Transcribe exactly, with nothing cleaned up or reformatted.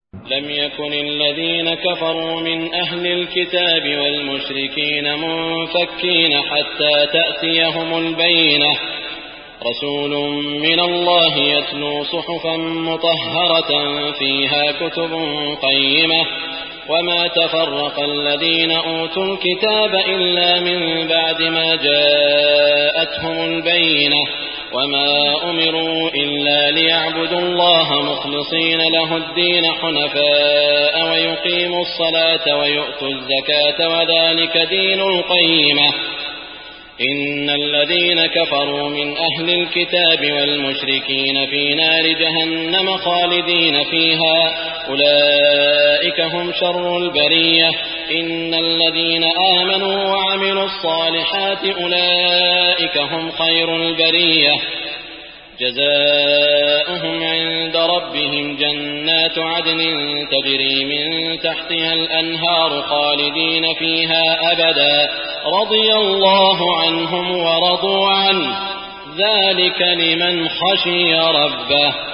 لم يكن الذين كفروا من أهل الكتاب والمشركين منفكين حتى تأتيهم البينة رسول من الله يتلو صحفا مطهرة فيها كتب قيمة وما تفرق الذين أوتوا الكتاب إلا من بعد ما جاءتهم البينة وما أمروا إلا ليعبدوا الله مخلصين له الدين حنفاء ويقيموا الصلاة ويؤتوا الزكاة وذلك دين القيمة إن الذين كفروا من أهل الكتاب والمشركين في نار جهنم خالدين فيها أولئك هم شر البرية إن الذين آمنوا وعملوا الصالحات أولئك هم خير البرية جزاؤهم عند ربهم جنات عدن تجري من تحتها الأنهار خالدين فيها أبدا رضي الله عنهم ورضوا عنه ذلك لمن خشي ربه